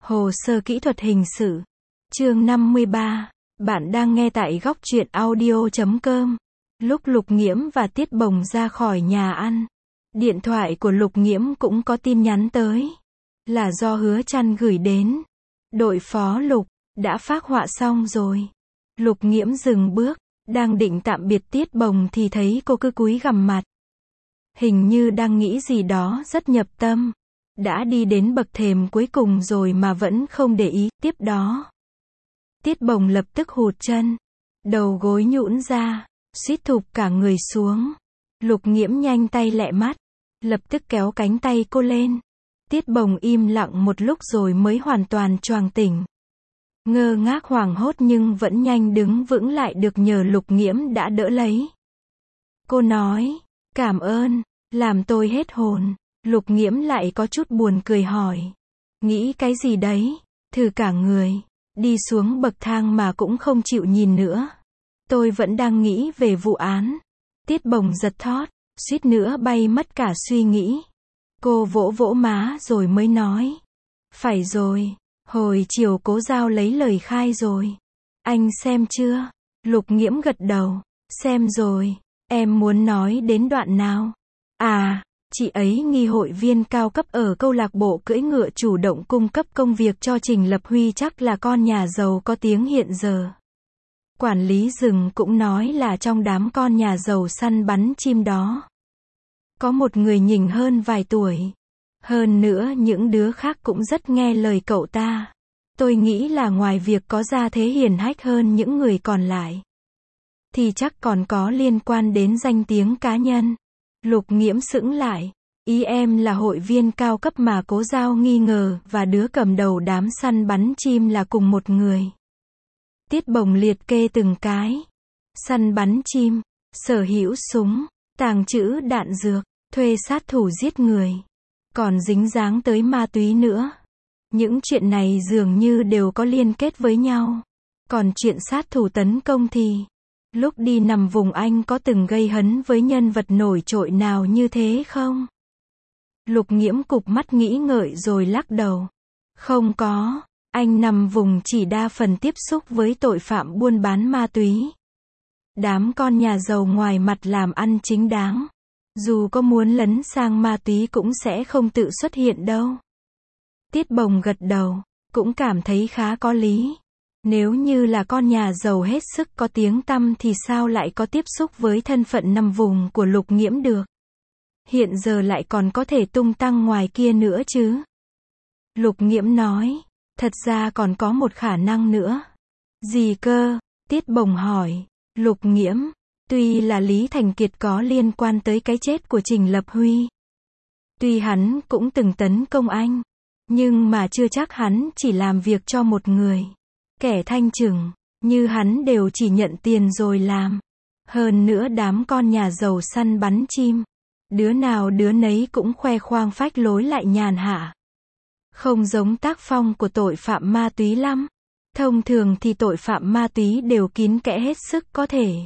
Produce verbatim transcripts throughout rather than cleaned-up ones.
Hồ sơ kỹ thuật hình sự. Chương năm mươi ba. Bạn đang nghe tại góc truyện audio chấm com. Lúc Lục Nghiễm và Tiết Bồng ra khỏi nhà ăn, điện thoại của Lục Nghiễm cũng có tin nhắn tới. Là do Hứa Trăn gửi đến. Đội phó Lục, đã phác họa xong rồi. Lục Nghiễm dừng bước, đang định tạm biệt Tiết Bồng thì thấy cô cứ cúi gằm mặt. Hình như đang nghĩ gì đó rất nhập tâm. Đã đi đến bậc thềm cuối cùng rồi mà vẫn không để ý. Tiếp đó, Tiết Bồng lập tức hụt chân, đầu gối nhũn ra, suýt thụp cả người xuống. Lục Nghiễm nhanh tay lẹ mắt, lập tức kéo cánh tay cô lên. Tiết Bồng im lặng một lúc rồi mới hoàn toàn choàng tỉnh. Ngơ ngác hoảng hốt nhưng vẫn nhanh đứng vững lại được nhờ Lục Nghiễm đã đỡ lấy. Cô nói, cảm ơn, làm tôi hết hồn. Lục Nghiễm lại có chút buồn cười hỏi, nghĩ cái gì đấy, thử cả người, đi xuống bậc thang mà cũng không chịu nhìn nữa. Tôi vẫn đang nghĩ về vụ án. Tiết Bồng giật thót, suýt nữa bay mất cả suy nghĩ. Cô vỗ vỗ má rồi mới nói, phải rồi, hồi chiều Cố Giao lấy lời khai rồi. Anh xem chưa? Lục Nghiễm gật đầu, xem rồi. Em muốn nói đến đoạn nào? À, chị ấy nghi hội viên cao cấp ở câu lạc bộ cưỡi ngựa chủ động cung cấp công việc cho Trình Lập Huy chắc là con nhà giàu có tiếng hiện giờ. Quản lý rừng cũng nói là trong đám con nhà giàu săn bắn chim đó, có một người nhỉnh hơn vài tuổi. Hơn nữa những đứa khác cũng rất nghe lời cậu ta. Tôi nghĩ là ngoài việc có gia thế hiển hách hơn những người còn lại, thì chắc còn có liên quan đến danh tiếng cá nhân. Lục Nghiễm sững lại. Ý em là hội viên cao cấp mà Cố Giao nghi ngờ và đứa cầm đầu đám săn bắn chim là cùng một người. Tiết Bồng liệt kê từng cái. Săn bắn chim, sở hữu súng, tàng trữ đạn dược, thuê sát thủ giết người, còn dính dáng tới ma túy nữa. Những chuyện này dường như đều có liên kết với nhau. Còn chuyện sát thủ tấn công thì, lúc đi nằm vùng anh có từng gây hấn với nhân vật nổi trội nào như thế không? Lục Nghiễm cụp mắt nghĩ ngợi rồi lắc đầu. Không có, anh nằm vùng chỉ đa phần tiếp xúc với tội phạm buôn bán ma túy. Đám con nhà giàu ngoài mặt làm ăn chính đáng, dù có muốn lấn sang ma túy cũng sẽ không tự xuất hiện đâu. Tiết Bồng gật đầu, cũng cảm thấy khá có lý. Nếu như là con nhà giàu hết sức có tiếng tăm thì sao lại có tiếp xúc với thân phận nằm vùng của Lục Nghiễm được? Hiện giờ lại còn có thể tung tăng ngoài kia nữa chứ? Lục Nghiễm nói, thật ra còn có một khả năng nữa. Gì cơ? Tiết Bồng hỏi. Lục Nghiễm, tuy là Lý Thành Kiệt có liên quan tới cái chết của Trình Lập Huy, tuy hắn cũng từng tấn công anh, nhưng mà chưa chắc hắn chỉ làm việc cho một người. Kẻ thanh trừng như hắn đều chỉ nhận tiền rồi làm. Hơn nữa đám con nhà giàu săn bắn chim, đứa nào đứa nấy cũng khoe khoang phách lối lại nhàn hạ. Không giống tác phong của tội phạm ma túy lắm. Thông thường thì tội phạm ma túy đều kín kẽ hết sức có thể,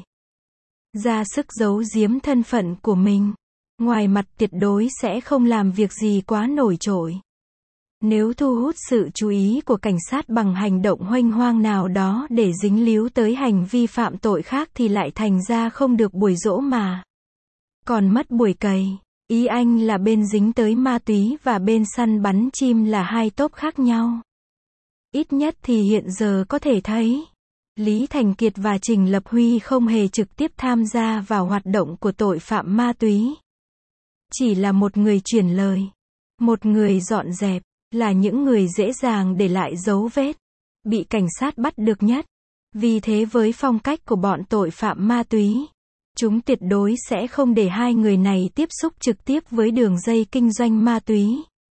ra sức giấu giếm thân phận của mình. Ngoài mặt tuyệt đối sẽ không làm việc gì quá nổi trội. Nếu thu hút sự chú ý của cảnh sát bằng hành động huênh hoang nào đó để dính líu tới hành vi phạm tội khác thì lại thành ra không được buổi dỗ mà còn mất buổi cày. Ý anh là bên dính tới ma túy và bên săn bắn chim là hai tốp khác nhau. Ít nhất thì hiện giờ có thể thấy, Lý Thành Kiệt và Trình Lập Huy không hề trực tiếp tham gia vào hoạt động của tội phạm ma túy. Chỉ là một người chuyển lời, một người dọn dẹp, là những người dễ dàng để lại dấu vết, bị cảnh sát bắt được nhất. Vì thế với phong cách của bọn tội phạm ma túy, chúng tuyệt đối sẽ không để hai người này tiếp xúc trực tiếp với đường dây kinh doanh ma túy.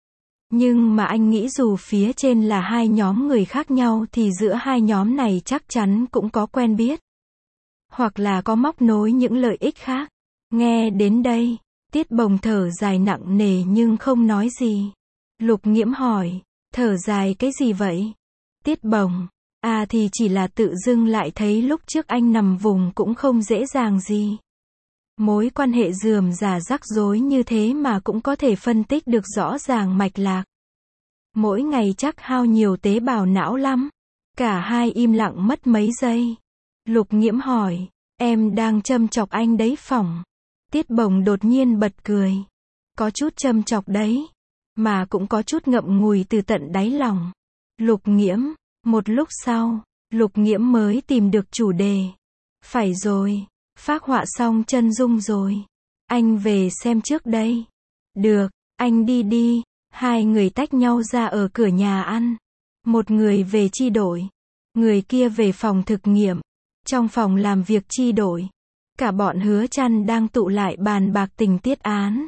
Nhưng mà anh nghĩ dù phía trên là hai nhóm người khác nhau thì giữa hai nhóm này chắc chắn cũng có quen biết, hoặc là có móc nối những lợi ích khác. Nghe đến đây, Tiết Bồng thở dài nặng nề nhưng không nói gì. Lục Nghiễm hỏi, thở dài cái gì vậy? Tiết Bồng, à thì chỉ là tự dưng lại thấy lúc trước anh nằm vùng cũng không dễ dàng gì. Mối quan hệ rườm rà rắc rối như thế mà cũng có thể phân tích được rõ ràng mạch lạc. Mỗi ngày chắc hao nhiều tế bào não lắm. Cả hai im lặng mất mấy giây. Lục Nghiễm hỏi, em đang châm chọc anh đấy phỏng. Tiết Bồng đột nhiên bật cười. Có chút châm chọc đấy. Mà cũng có chút ngậm ngùi từ tận đáy lòng. Lục Nghiễm, một lúc sau, Lục Nghiễm mới tìm được chủ đề. Phải rồi, phác họa xong chân dung rồi. Anh về xem trước đây. Được, anh đi đi. Hai người tách nhau ra ở cửa nhà ăn. Một người về chi đội. Người kia về phòng thực nghiệm. Trong phòng làm việc chi đội, cả bọn Hứa Trăn đang tụ lại bàn bạc tình tiết án.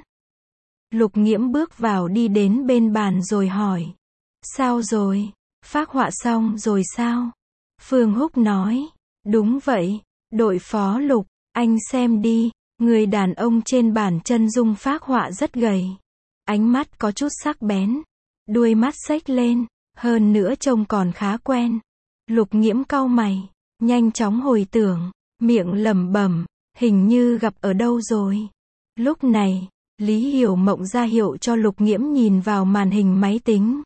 Lục Nghiễm bước vào đi đến bên bàn rồi hỏi. Sao rồi? Phác họa xong rồi sao? Phương Húc nói. Đúng vậy, đội phó Lục, anh xem đi. Người đàn ông trên bản chân dung phác họa rất gầy. Ánh mắt có chút sắc bén. Đuôi mắt xếch lên. Hơn nữa trông còn khá quen. Lục Nghiễm cau mày. Nhanh chóng hồi tưởng. Miệng lẩm bẩm. Hình như gặp ở đâu rồi. Lúc này, Lý Hiểu Mộng ra hiệu cho Lục Nghiễm nhìn vào màn hình máy tính.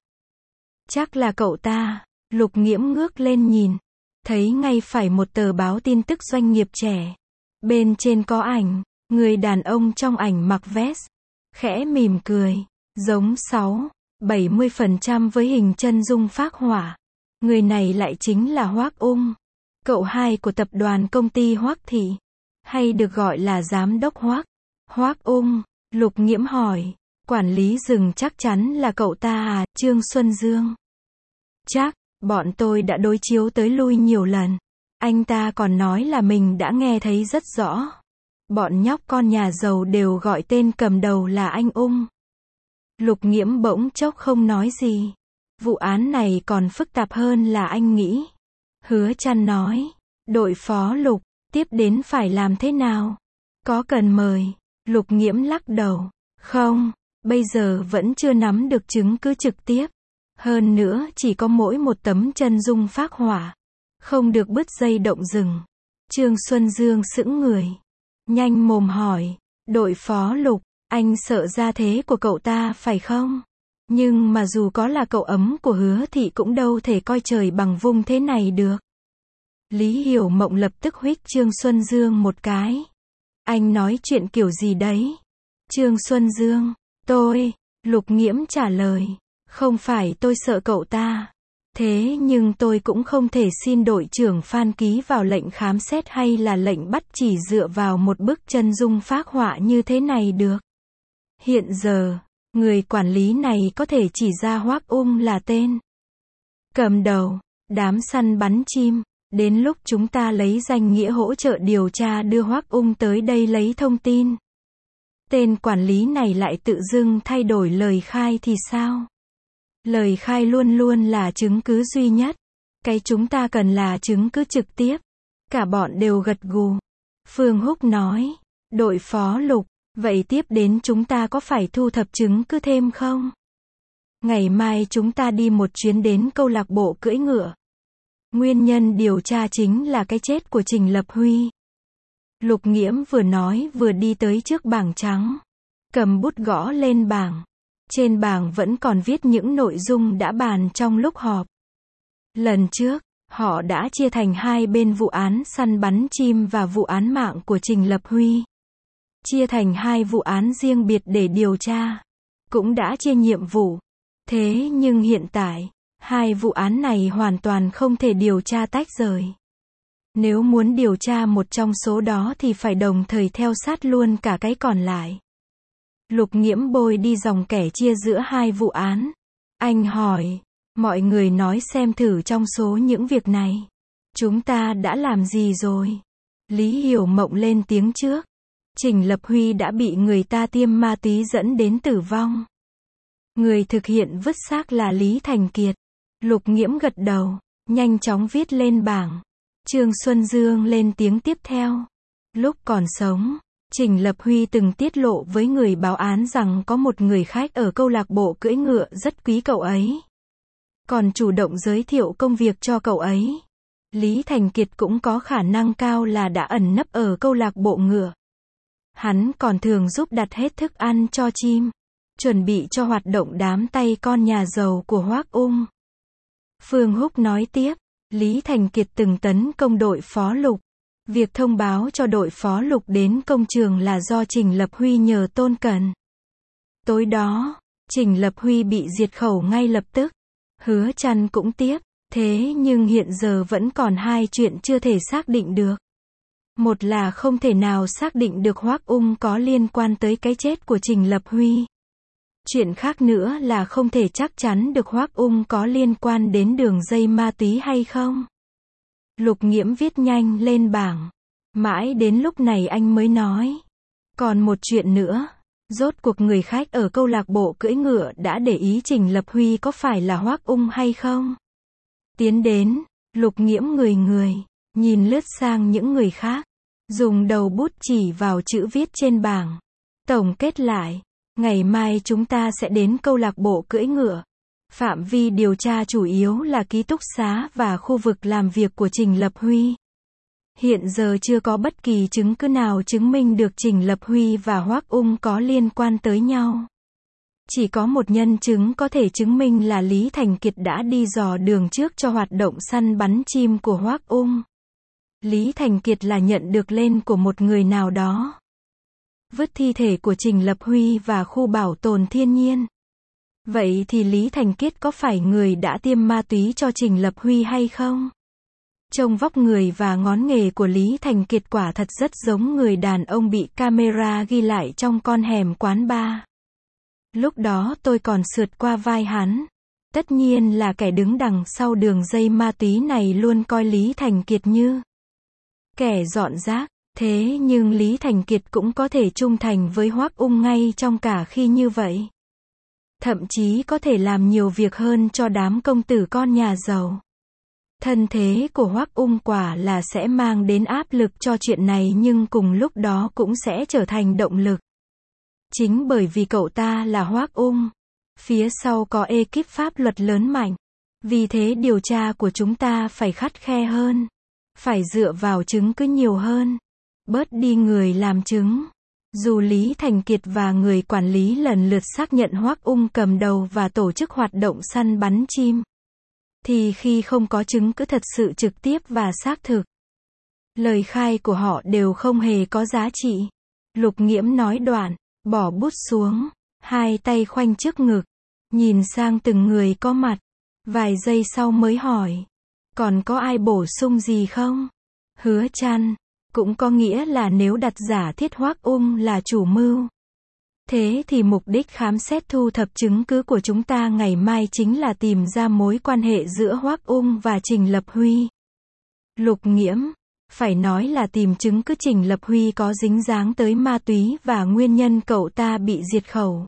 Chắc là cậu ta. Lục Nghiễm ngước lên nhìn. Thấy ngay phải một tờ báo tin tức doanh nghiệp trẻ. Bên trên có ảnh. Người đàn ông trong ảnh mặc vest. Khẽ mỉm cười. Giống sáu, bảy mươi phần trăm với hình chân dung phác họa. Người này lại chính là Hoắc Ung. Cậu hai của tập đoàn công ty Hoắc Thị. Hay được gọi là giám đốc Hoắc. Hoắc Ung. Lục Nghiễm hỏi. Quản lý rừng chắc chắn là cậu ta à, Trương Xuân Dương? Chắc, bọn tôi đã đối chiếu tới lui nhiều lần. Anh ta còn nói là mình đã nghe thấy rất rõ. Bọn nhóc con nhà giàu đều gọi tên cầm đầu là anh Ung. Lục Nghiễm bỗng chốc không nói gì. Vụ án này còn phức tạp hơn là anh nghĩ. Hứa Trăn nói. Đội phó Lục, tiếp đến phải làm thế nào? Có cần mời? Lục Nghiễm lắc đầu. Không, bây giờ vẫn chưa nắm được chứng cứ trực tiếp. Hơn nữa chỉ có mỗi một tấm chân dung phác họa. Không được bứt dây động rừng. Trương Xuân Dương sững người. Nhanh mồm hỏi. Đội phó Lục, anh sợ gia thế của cậu ta phải không? Nhưng mà dù có là cậu ấm của Hứa Thị cũng đâu thể coi trời bằng vung thế này được. Lý Hiểu Mộng lập tức huých Trương Xuân Dương một cái. Anh nói chuyện kiểu gì đấy? Trương Xuân Dương. Tôi. Lục Nghiễm trả lời. Không phải tôi sợ cậu ta. Thế nhưng tôi cũng không thể xin đội trưởng Phan ký vào lệnh khám xét hay là lệnh bắt chỉ dựa vào một bức chân dung phác họa như thế này được. Hiện giờ, người quản lý này có thể chỉ ra Hoắc Ung là tên cầm đầu, đám săn bắn chim. Đến lúc chúng ta lấy danh nghĩa hỗ trợ điều tra đưa Hoắc Ung tới đây lấy thông tin. Tên quản lý này lại tự dưng thay đổi lời khai thì sao? Lời khai luôn luôn là chứng cứ duy nhất. Cái chúng ta cần là chứng cứ trực tiếp. Cả bọn đều gật gù. Phương Húc nói. Đội phó Lục, vậy tiếp đến chúng ta có phải thu thập chứng cứ thêm không? Ngày mai chúng ta đi một chuyến đến câu lạc bộ cưỡi ngựa. Nguyên nhân điều tra chính là cái chết của Trình Lập Huy. Lục Nghiễm vừa nói vừa đi tới trước bảng trắng. Cầm bút gõ lên bảng. Trên bảng vẫn còn viết những nội dung đã bàn trong lúc họp. Lần trước, họ đã chia thành hai bên vụ án săn bắn chim và vụ án mạng của Trình Lập Huy. Chia thành hai vụ án riêng biệt để điều tra. Cũng đã chia nhiệm vụ. Thế nhưng hiện tại, hai vụ án này hoàn toàn không thể điều tra tách rời. Nếu muốn điều tra một trong số đó thì phải đồng thời theo sát luôn cả cái còn lại. Lục Nghiễm bôi đi dòng kẻ chia giữa hai vụ án. Anh hỏi, mọi người nói xem thử trong số những việc này, chúng ta đã làm gì rồi? Lý Hiểu Mộng lên tiếng trước. Trình Lập Huy đã bị người ta tiêm ma túy dẫn đến tử vong. Người thực hiện vứt xác là Lý Thành Kiệt. Lục Nghiễm gật đầu, nhanh chóng viết lên bảng. Trương Xuân Dương lên tiếng tiếp theo. Lúc còn sống, Trình Lập Huy từng tiết lộ với người báo án rằng có một người khách ở câu lạc bộ cưỡi ngựa rất quý cậu ấy. Còn chủ động giới thiệu công việc cho cậu ấy. Lý Thành Kiệt cũng có khả năng cao là đã ẩn nấp ở câu lạc bộ ngựa. Hắn còn thường giúp đặt hết thức ăn cho chim. chuẩn bị cho hoạt động đám tay con nhà giàu của Hoắc Ung. Phương Húc nói tiếp, Lý Thành Kiệt từng tấn công đội Phó Lục. Việc thông báo cho đội Phó Lục đến công trường là do Trình Lập Huy nhờ Tôn Cẩn. Tối đó, Trình Lập Huy bị diệt khẩu ngay lập tức. Hứa Trăn cũng tiếp, thế nhưng hiện giờ vẫn còn hai chuyện chưa thể xác định được. Một là không thể nào xác định được Hoắc Ung có liên quan tới cái chết của Trình Lập Huy. Chuyện khác nữa là không thể chắc chắn được Hoắc Ung có liên quan đến đường dây ma túy hay không. Lục Nghiễm viết nhanh lên bảng. Mãi đến lúc này anh mới nói. Còn một chuyện nữa. Rốt cuộc người khách ở câu lạc bộ cưỡi ngựa đã để ý Trình Lập Huy có phải là Hoắc Ung hay không? Tiến đến, Lục Nghiễm người người, nhìn lướt sang những người khác. Dùng đầu bút chỉ vào chữ viết trên bảng. Tổng kết lại. Ngày mai chúng ta sẽ đến câu lạc bộ cưỡi ngựa. Phạm vi điều tra chủ yếu là ký túc xá và khu vực làm việc của Trình Lập Huy. Hiện giờ chưa có bất kỳ chứng cứ nào chứng minh được Trình Lập Huy và Hoắc Ung có liên quan tới nhau. Chỉ có một nhân chứng có thể chứng minh là Lý Thành Kiệt đã đi dò đường trước cho hoạt động săn bắn chim của Hoắc Ung. Lý Thành Kiệt là nhận được lên của một người nào đó. Vứt thi thể của Trình Lập Huy và khu bảo tồn thiên nhiên. Vậy thì Lý Thành Kiệt có phải người đã tiêm ma túy cho Trình Lập Huy hay không? Trông vóc người và ngón nghề của Lý Thành Kiệt quả thật rất giống người đàn ông bị camera ghi lại trong con hẻm quán bar. Lúc đó tôi còn sượt qua vai hắn. Tất nhiên là kẻ đứng đằng sau đường dây ma túy này luôn coi Lý Thành Kiệt như kẻ dọn rác. Thế nhưng Lý Thành Kiệt cũng có thể trung thành với Hoắc Ung ngay trong cả khi như vậy. Thậm chí có thể làm nhiều việc hơn cho đám công tử con nhà giàu. Thân thế của Hoắc Ung quả là sẽ mang đến áp lực cho chuyện này nhưng cùng lúc đó cũng sẽ trở thành động lực. Chính bởi vì cậu ta là Hoắc Ung, phía sau có ekip pháp luật lớn mạnh. Vì thế điều tra của chúng ta phải khắt khe hơn. Phải dựa vào chứng cứ nhiều hơn. Bớt đi người làm chứng. Dù Lý Thành Kiệt và người quản lý lần lượt xác nhận Hoắc Ung cầm đầu và tổ chức hoạt động săn bắn chim, thì khi không có chứng cứ thật sự trực tiếp và xác thực, lời khai của họ đều không hề có giá trị. Lục Nghiễm nói đoạn, bỏ bút xuống, hai tay khoanh trước ngực, nhìn sang từng người có mặt. Vài giây sau mới hỏi, còn có ai bổ sung gì không? Hứa Trăn, cũng có nghĩa là nếu đặt giả thiết Hoắc Ung là chủ mưu. Thế thì mục đích khám xét thu thập chứng cứ của chúng ta ngày mai chính là tìm ra mối quan hệ giữa Hoắc Ung và Trình Lập Huy. Lục Nghiễm, phải nói là tìm chứng cứ Trình Lập Huy có dính dáng tới ma túy và nguyên nhân cậu ta bị diệt khẩu.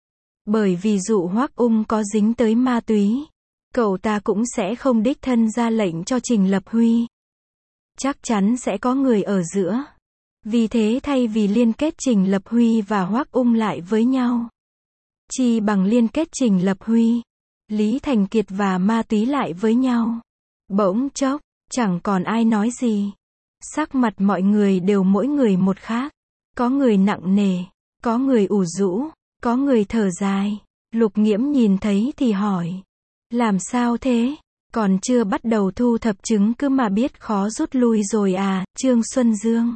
Bởi vì dụ Hoắc Ung có dính tới ma túy, cậu ta cũng sẽ không đích thân ra lệnh cho Trình Lập Huy. Chắc chắn sẽ có người ở giữa. Vì thế thay vì liên kết Trình Lập Huy và Hoắc Ung lại với nhau, chi bằng liên kết Trình Lập Huy, Lý Thành Kiệt và ma túy lại với nhau. Bỗng chốc, chẳng còn ai nói gì. Sắc mặt mọi người đều mỗi người một khác. Có người nặng nề, có người ủ rũ, có người thở dài. Lục Nghiễm nhìn thấy thì hỏi, làm sao thế? Còn chưa bắt đầu thu thập chứng cứ mà biết khó rút lui rồi à, Trương Xuân Dương?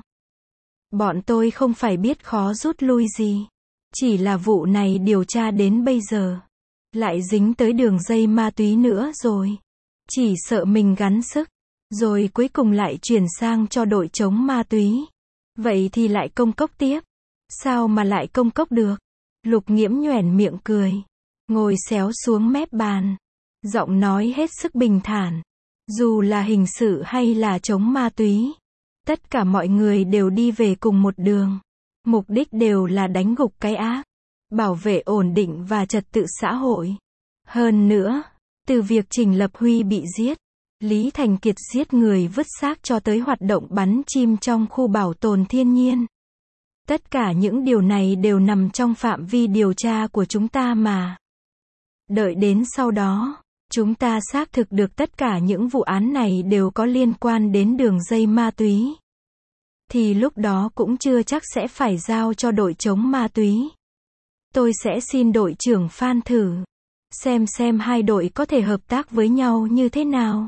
Bọn tôi không phải biết khó rút lui gì. Chỉ là vụ này điều tra đến bây giờ. Lại dính tới đường dây ma túy nữa rồi. Chỉ sợ mình gắng sức. Rồi cuối cùng lại chuyển sang cho đội chống ma túy. Vậy thì lại công cốc tiếp. Sao mà lại công cốc được? Lục Nghiễm nhoẻn miệng cười. Ngồi xéo xuống mép bàn. Giọng nói hết sức bình thản. Dù là hình sự hay là chống ma túy, tất cả mọi người đều đi về cùng một đường. Mục đích đều là đánh gục cái ác, bảo vệ ổn định và trật tự xã hội. Hơn nữa, từ việc Trình Lập Huy bị giết, Lý Thành Kiệt giết người vứt xác cho tới hoạt động bắn chim trong khu bảo tồn thiên nhiên. Tất cả những điều này đều nằm trong phạm vi điều tra của chúng ta mà. Đợi đến sau đó, chúng ta xác thực được tất cả những vụ án này đều có liên quan đến đường dây ma túy, thì lúc đó cũng chưa chắc sẽ phải giao cho đội chống ma túy. Tôi sẽ xin đội trưởng Phan thử. Xem xem hai đội có thể hợp tác với nhau như thế nào.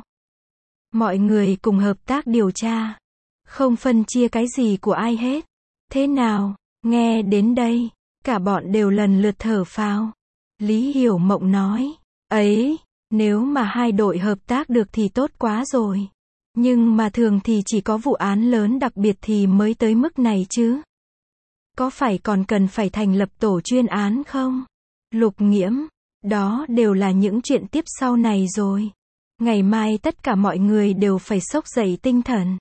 Mọi người cùng hợp tác điều tra. Không phân chia cái gì của ai hết. Thế nào? Nghe đến đây, cả bọn đều lần lượt thở phào. Lý Hiểu Mộng nói, ấy, nếu mà hai đội hợp tác được thì tốt quá rồi. Nhưng mà thường thì chỉ có vụ án lớn đặc biệt thì mới tới mức này chứ. Có phải còn cần phải thành lập tổ chuyên án không? Lục Nghiễm, đó đều là những chuyện tiếp sau này rồi. Ngày mai tất cả mọi người đều phải xốc dậy tinh thần.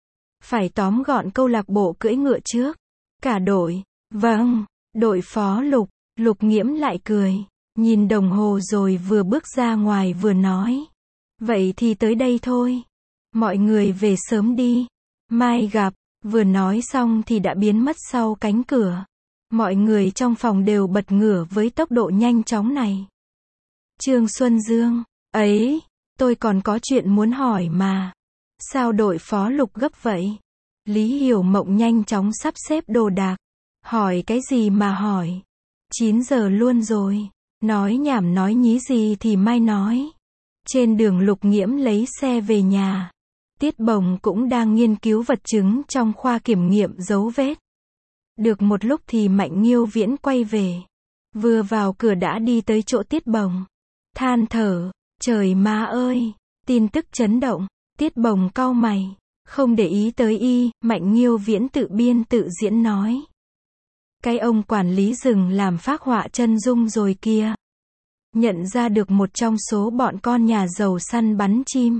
Phải tóm gọn câu lạc bộ cưỡi ngựa trước. Cả đội. Vâng, đội phó Lục. Lục Nghiễm lại cười. Nhìn đồng hồ rồi vừa bước ra ngoài vừa nói. Vậy thì tới đây thôi. Mọi người về sớm đi. Mai gặp. Vừa nói xong thì đã biến mất sau cánh cửa. Mọi người trong phòng đều bật ngửa với tốc độ nhanh chóng này. Trương Xuân Dương. Ấy, tôi còn có chuyện muốn hỏi mà. Sao đội phó Lục gấp vậy? Lý Hiểu Mộng nhanh chóng sắp xếp đồ đạc. Hỏi cái gì mà hỏi? chín giờ luôn rồi. Nói nhảm nói nhí gì thì mai nói. Trên đường Lục Nghiễm lấy xe về nhà. Tiết Bồng cũng đang nghiên cứu vật chứng trong khoa kiểm nghiệm dấu vết. Được một lúc thì Mạnh Nghiêu Viễn quay về. Vừa vào cửa đã đi tới chỗ Tiết Bồng. Than thở, trời má ơi, tin tức chấn động. Tiết Bồng cau mày, không để ý tới y, Mạnh Nghiêu Viễn tự biên tự diễn nói. Cái ông quản lý rừng làm phác họa chân dung rồi kia. Nhận ra được một trong số bọn con nhà giàu săn bắn chim.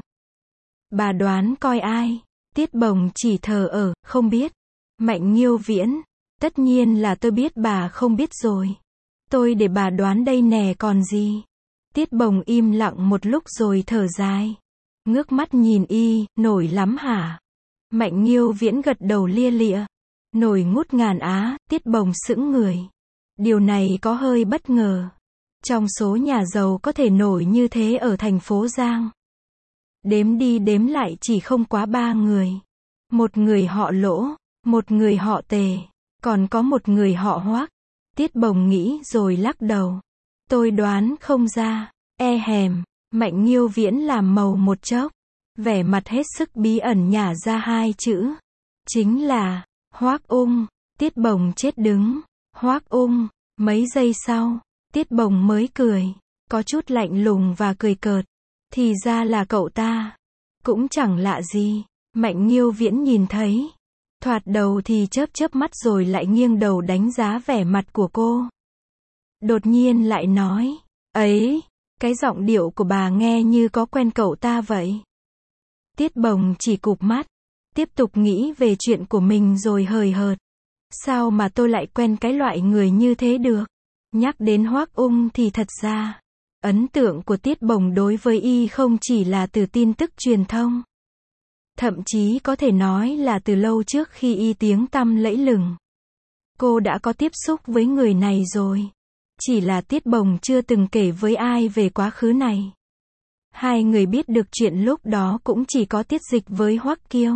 Bà đoán coi ai? Tiết Bồng chỉ thờ ở, không biết. Mạnh Nghiêu Viễn, tất nhiên là tôi biết bà không biết rồi. Tôi để bà đoán đây nè còn gì. Tiết Bồng im lặng một lúc rồi thở dài. Ngước mắt nhìn y, nổi lắm hả? Mạnh Nghiêu Viễn gật đầu lia lịa. Nổi ngút ngàn á, Tiết Bồng sững người. Điều này có hơi bất ngờ. Trong số nhà giàu có thể nổi như thế ở thành phố Giang. Đếm đi đếm lại chỉ không quá ba người. Một người họ Lỗ, một người họ Tề, còn có một người họ Hoác. Tiết Bồng nghĩ rồi lắc đầu. Tôi đoán không ra. E hèm, Mạnh Nghiêu Viễn làm màu một chốc. Vẻ mặt hết sức bí ẩn nhả ra hai chữ. Chính là, Hoác Ung. Tiết Bồng chết đứng. Hoác Ung. Mấy giây sau, Tiết Bồng mới cười. Có chút lạnh lùng và cười cợt. Thì ra là cậu ta. Cũng chẳng lạ gì. Mạnh Nghiêu Viễn nhìn thấy. Thoạt đầu thì chớp chớp mắt rồi lại nghiêng đầu đánh giá vẻ mặt của cô. Đột nhiên lại nói. Ấy, cái giọng điệu của bà nghe như có quen cậu ta vậy. Tiết Bồng chỉ cụp mắt. Tiếp tục nghĩ về chuyện của mình rồi hời hợt. Sao mà tôi lại quen cái loại người như thế được? Nhắc đến Hoác Ung thì thật ra, ấn tượng của Tiết Bồng đối với y không chỉ là từ tin tức truyền thông. Thậm chí có thể nói là từ lâu trước khi y tiếng tăm lẫy lừng. Cô đã có tiếp xúc với người này rồi. Chỉ là Tiết Bồng chưa từng kể với ai về quá khứ này. Hai người biết được chuyện lúc đó cũng chỉ có Tiết Dịch với Hoắc Kiêu.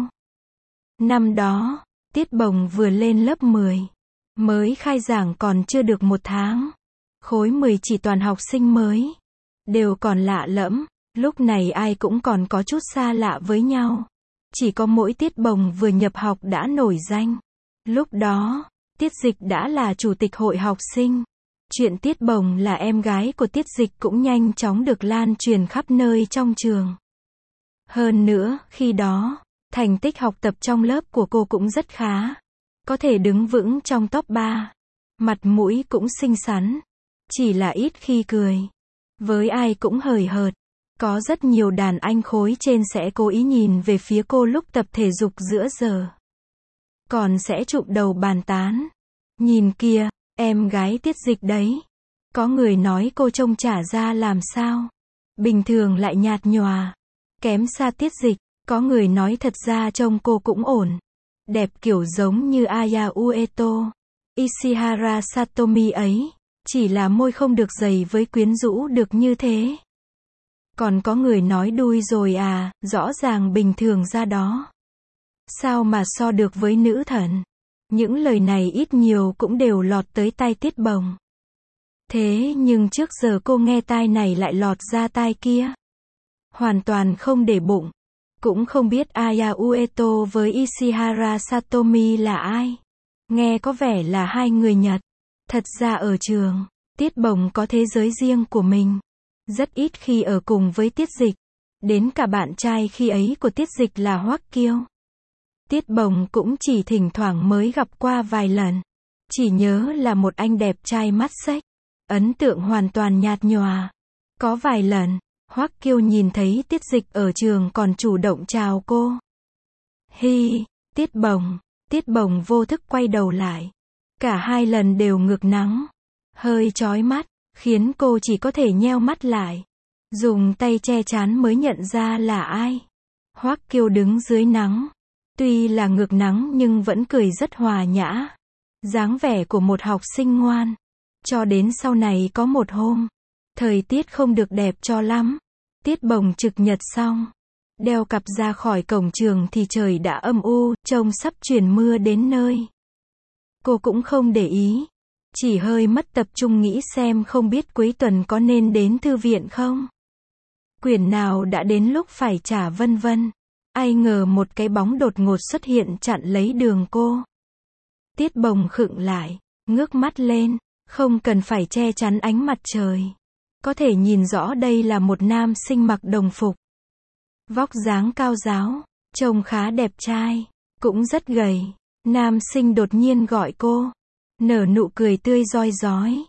Năm đó, Tiết Bồng vừa lên lớp mười. Mới khai giảng còn chưa được một tháng. Khối mười chỉ toàn học sinh mới. Đều còn lạ lẫm. Lúc này ai cũng còn có chút xa lạ với nhau. Chỉ có mỗi Tiết Bồng vừa nhập học đã nổi danh. Lúc đó, Tiết Dịch đã là chủ tịch hội học sinh. Chuyện Tiết Bồng là em gái của Tiết Dịch cũng nhanh chóng được lan truyền khắp nơi trong trường. Hơn nữa, khi đó, thành tích học tập trong lớp của cô cũng rất khá. Có thể đứng vững trong top ba. Mặt mũi cũng xinh xắn. Chỉ là ít khi cười. Với ai cũng hời hợt. Có rất nhiều đàn anh khối trên sẽ cố ý nhìn về phía cô lúc tập thể dục giữa giờ. Còn sẽ chụm đầu bàn tán. Nhìn kìa, em gái Tiết Dịch đấy. Có người nói cô trông chả ra làm sao. Bình thường lại nhạt nhòa. Kém xa Tiết Dịch. Có người nói thật ra trông cô cũng ổn. Đẹp kiểu giống như Aya Ueto, Ishihara Satomi ấy. Chỉ là môi không được dày với quyến rũ được như thế. Còn có người nói đuôi rồi à, rõ ràng bình thường ra đó. Sao mà so được với nữ thần? Những lời này ít nhiều cũng đều lọt tới tai Tiết Bồng. Thế nhưng trước giờ cô nghe tai này lại lọt ra tai kia. Hoàn toàn không để bụng. Cũng không biết Aya Ueto với Ishihara Satomi là ai. Nghe có vẻ là hai người Nhật. Thật ra ở trường, Tiết Bồng có thế giới riêng của mình. Rất ít khi ở cùng với Tiết Dịch. Đến cả bạn trai khi ấy của Tiết Dịch là Hoắc Kiêu. Tiết Bồng cũng chỉ thỉnh thoảng mới gặp qua vài lần. Chỉ nhớ là một anh đẹp trai mắt xếch. Ấn tượng hoàn toàn nhạt nhòa. Có vài lần, Hoắc Kiêu nhìn thấy Tiết Dịch ở trường còn chủ động chào cô. Hi, Tiết Bồng. Tiết Bồng vô thức quay đầu lại. Cả hai lần đều ngược nắng. Hơi chói mắt, khiến cô chỉ có thể nheo mắt lại. Dùng tay che chắn mới nhận ra là ai. Hoắc Kiêu đứng dưới nắng. Tuy là ngược nắng nhưng vẫn cười rất hòa nhã. Dáng vẻ của một học sinh ngoan. Cho đến sau này có một hôm, thời tiết không được đẹp cho lắm. Tiết Bồng trực nhật xong, đeo cặp ra khỏi cổng trường thì trời đã âm u, trông sắp chuyển mưa đến nơi. Cô cũng không để ý, chỉ hơi mất tập trung nghĩ xem không biết cuối tuần có nên đến thư viện không. Quyển nào đã đến lúc phải trả vân vân. Ai ngờ một cái bóng đột ngột xuất hiện chặn lấy đường cô. Tiết Bồng khựng lại, ngước mắt lên, không cần phải che chắn ánh mặt trời. Có thể nhìn rõ đây là một nam sinh mặc đồng phục. Vóc dáng cao ráo, trông khá đẹp trai, cũng rất gầy. Nam sinh đột nhiên gọi cô, nở nụ cười tươi rói rói.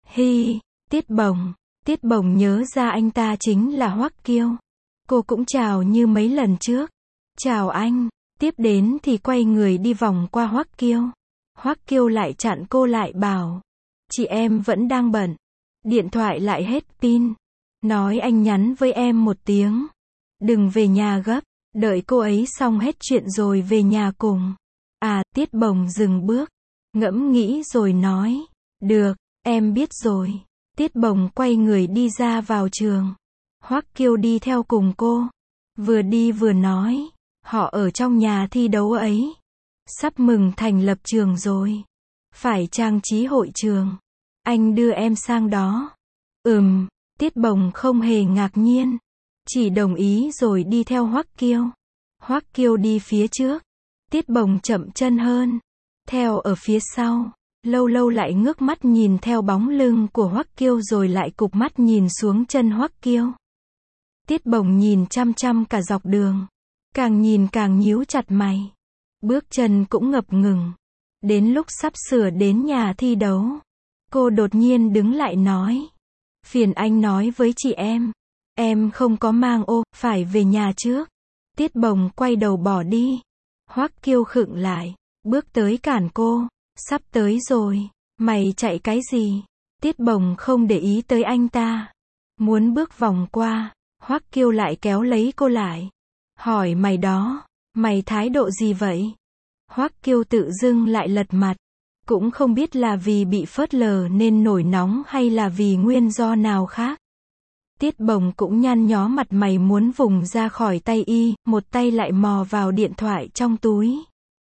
Hi, Tiết Bồng. Tiết Bồng nhớ ra anh ta chính là Hoắc Kiêu. Cô cũng chào như mấy lần trước. Chào anh. Tiếp đến thì quay người đi vòng qua Hoắc Kiêu. Hoắc Kiêu lại chặn cô lại bảo, chị em vẫn đang bận. Điện thoại lại hết pin. Nói anh nhắn với em một tiếng. Đừng về nhà gấp. Đợi cô ấy xong hết chuyện rồi về nhà cùng. À, Tiết Bồng dừng bước. Ngẫm nghĩ rồi nói. Được, em biết rồi. Tiết Bồng quay người đi ra vào trường. Hoắc Kiêu đi theo cùng cô. Vừa đi vừa nói. Họ ở trong nhà thi đấu ấy. Sắp mừng thành lập trường rồi. Phải trang trí hội trường. Anh đưa em sang đó. Ừm, Tiết Bồng không hề ngạc nhiên. Chỉ đồng ý rồi đi theo Hoắc Kiêu. Hoắc Kiêu đi phía trước. Tiết Bồng chậm chân hơn. Theo ở phía sau. Lâu lâu lại ngước mắt nhìn theo bóng lưng của Hoắc Kiêu rồi lại cụp mắt nhìn xuống chân Hoắc Kiêu. Tiết Bồng nhìn chăm chăm cả dọc đường. Càng nhìn càng nhíu chặt mày. Bước chân cũng ngập ngừng. Đến lúc sắp sửa đến nhà thi đấu. Cô đột nhiên đứng lại nói. Phiền anh nói với chị em. Em không có mang ô, phải về nhà trước. Tiết Bồng quay đầu bỏ đi. Hoắc Kiêu khựng lại. Bước tới cản cô. Sắp tới rồi. Mày chạy cái gì? Tiết Bồng không để ý tới anh ta. Muốn bước vòng qua. Hoắc Kiêu lại kéo lấy cô lại. Hỏi mày đó. Mày thái độ gì vậy? Hoắc Kiêu tự dưng lại lật mặt. Cũng không biết là vì bị phớt lờ nên nổi nóng hay là vì nguyên do nào khác. Tiết Bồng cũng nhăn nhó mặt mày muốn vùng ra khỏi tay y, một tay lại mò vào điện thoại trong túi.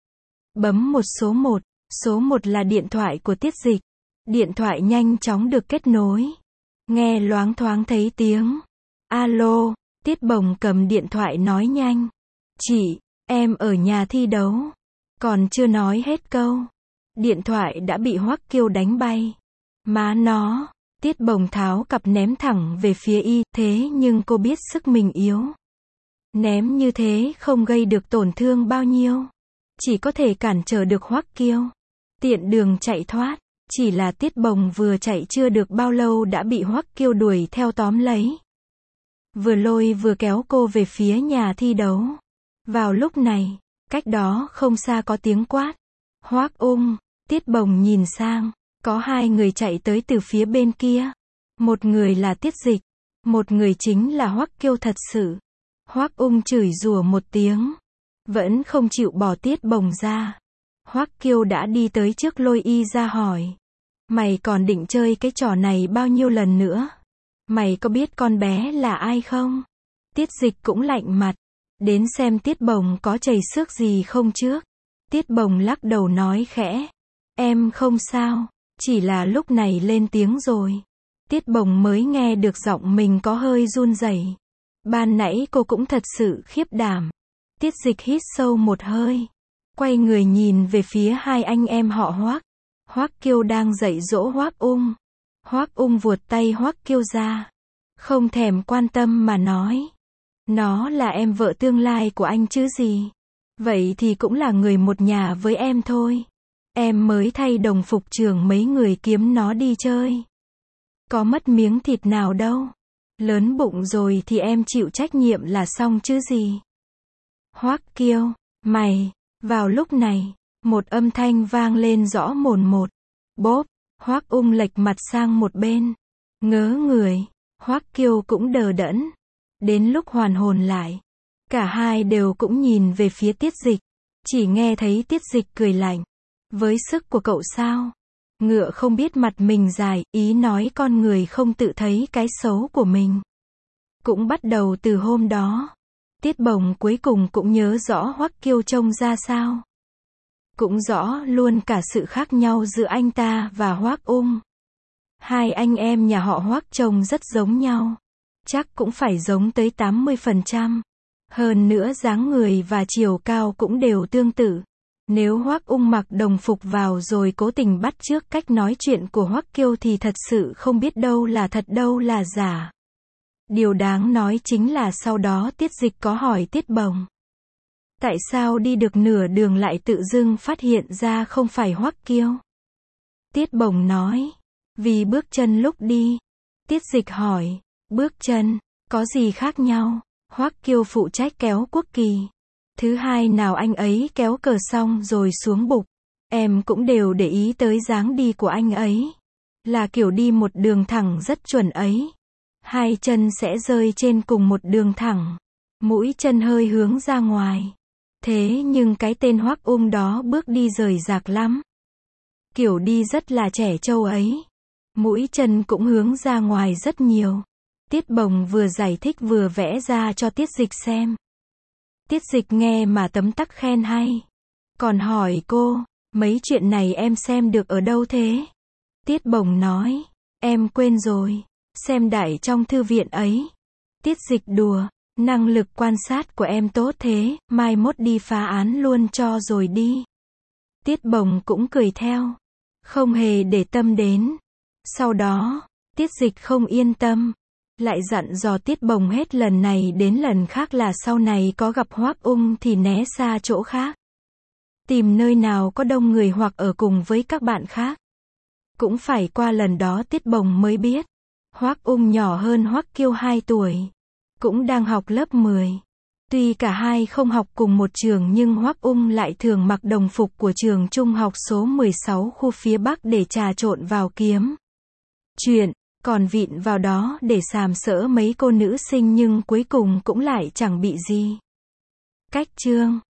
Bấm một số một, số một là điện thoại của Tiết Dịch. Điện thoại nhanh chóng được kết nối. Nghe loáng thoáng thấy tiếng. Alo, Tiết Bồng cầm điện thoại nói nhanh. Chị, em ở nhà thi đấu. Còn chưa nói hết câu. Điện thoại đã bị Hoắc Kiêu đánh bay. Má nó. Tiết Bồng tháo cặp ném thẳng về phía y, thế nhưng cô biết sức mình yếu. Ném như thế không gây được tổn thương bao nhiêu. Chỉ có thể cản trở được Hoắc Kiêu. Tiện đường chạy thoát. Chỉ là Tiết Bồng vừa chạy chưa được bao lâu đã bị Hoắc Kiêu đuổi theo tóm lấy. Vừa lôi vừa kéo cô về phía nhà thi đấu. Vào lúc này, cách đó không xa có tiếng quát. Hoắc Ung. Tiết Bồng nhìn sang. Có hai người chạy tới từ phía bên kia. Một người là Tiết Dịch. Một người chính là Hoắc Kiêu thật sự. Hoắc Ung chửi rủa một tiếng. Vẫn không chịu bỏ Tiết Bồng ra. Hoắc Kiêu đã đi tới trước lôi y ra hỏi. Mày còn định chơi cái trò này bao nhiêu lần nữa? Mày có biết con bé là ai không? Tiết Dịch cũng lạnh mặt. Đến xem Tiết Bồng có chảy xước gì không trước. Tiết Bồng lắc đầu nói khẽ. Em không sao. Chỉ là lúc này lên tiếng rồi. Tiết Bồng mới nghe được giọng mình có hơi run rẩy. Ban nãy cô cũng thật sự khiếp đảm. Tiết Dịch hít sâu một hơi. Quay người nhìn về phía hai anh em họ Hoác. Hoác Kiêu đang dạy dỗ Hoác Ung. Hoác Ung vuột tay Hoác Kiêu ra. Không thèm quan tâm mà nói. Nó là em vợ tương lai của anh chứ gì. Vậy thì cũng là người một nhà với em thôi. Em mới thay đồng phục trưởng mấy người kiếm nó đi chơi. Có mất miếng thịt nào đâu. Lớn bụng rồi thì em chịu trách nhiệm là xong chứ gì. Hoác Kiêu, mày, vào lúc này, một âm thanh vang lên rõ mồn một. Bốp, Hoác Ung lệch mặt sang một bên. Ngớ người, Hoác Kiêu cũng đờ đẫn. Đến lúc hoàn hồn lại, cả hai đều cũng nhìn về phía Tiết Dịch. Chỉ nghe thấy Tiết Dịch cười lạnh. Với sức của cậu sao? Ngựa không biết mặt mình dài, ý nói con người không tự thấy cái xấu của mình. Cũng bắt đầu từ hôm đó. Tiết Bồng cuối cùng cũng nhớ rõ Hoác Kiêu trông ra sao. Cũng rõ luôn cả sự khác nhau giữa anh ta và Hoác Ung. Hai anh em nhà họ Hoác trông rất giống nhau. Chắc cũng phải giống tới tám mươi phần trăm. Hơn nữa dáng người và chiều cao cũng đều tương tự. Nếu Hoác Ung mặc đồng phục vào rồi cố tình bắt chước cách nói chuyện của Hoác Kiêu thì thật sự không biết đâu là thật đâu là giả. Điều đáng nói chính là sau đó Tiết Dịch có hỏi Tiết Bồng. Tại sao đi được nửa đường lại tự dưng phát hiện ra không phải Hoác Kiêu? Tiết Bồng nói. Vì bước chân lúc đi. Tiết Dịch hỏi. Bước chân, có gì khác nhau? Hoác Kiêu phụ trách kéo quốc kỳ. Thứ hai nào anh ấy kéo cờ xong rồi xuống bục. Em cũng đều để ý tới dáng đi của anh ấy. Là kiểu đi một đường thẳng rất chuẩn ấy. Hai chân sẽ rơi trên cùng một đường thẳng. Mũi chân hơi hướng ra ngoài. Thế nhưng cái tên Hoác Ung đó bước đi rời rạc lắm. Kiểu đi rất là trẻ trâu ấy. Mũi chân cũng hướng ra ngoài rất nhiều. Tiết Bồng vừa giải thích vừa vẽ ra cho Tiết Dịch xem. Tiết Dịch nghe mà tấm tắc khen hay. Còn hỏi cô, mấy chuyện này em xem được ở đâu thế? Tiết Bồng nói, em quên rồi, xem đại trong thư viện ấy. Tiết Dịch đùa, năng lực quan sát của em tốt thế, mai mốt đi phá án luôn cho rồi đi. Tiết Bồng cũng cười theo, không hề để tâm đến. Sau đó, Tiết Dịch không yên tâm. Lại dặn dò Tiết Bồng hết lần này đến lần khác là sau này có gặp Hoác Ung thì né xa chỗ khác. Tìm nơi nào có đông người hoặc ở cùng với các bạn khác. Cũng phải qua lần đó Tiết Bồng mới biết. Hoác Ung nhỏ hơn Hoác Kiêu hai tuổi. Cũng đang học lớp mười. Tuy cả hai không học cùng một trường nhưng Hoác Ung lại thường mặc đồng phục của trường trung học số mười sáu khu phía Bắc để trà trộn vào kiếm chuyện. Còn vịn vào đó để sàm sỡ mấy cô nữ sinh nhưng cuối cùng cũng lại chẳng bị gì. Cách chương